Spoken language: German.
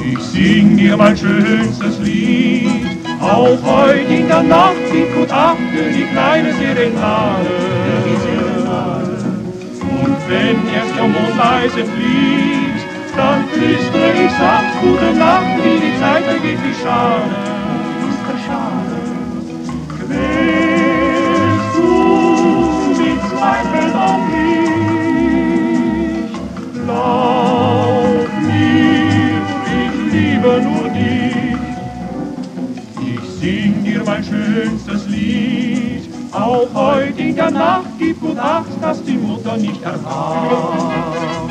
Ich sing dir mein schönstes Lied, auch heut in der Nacht, gib gut achte, die kleine Serenade. Und wenn erst der Mond leise fliegt, dann flüstere ich sacht gute Nacht, wie die Zeit vergeht, wie schade. Ist das schade? Quälst du mit Zweifeln auf mich? Glaub mir, ich liebe nur dich. Ich sing dir mein schönstes Lied, auch heut in der Nacht, gib gut Acht, dass die Mutter nicht erwacht.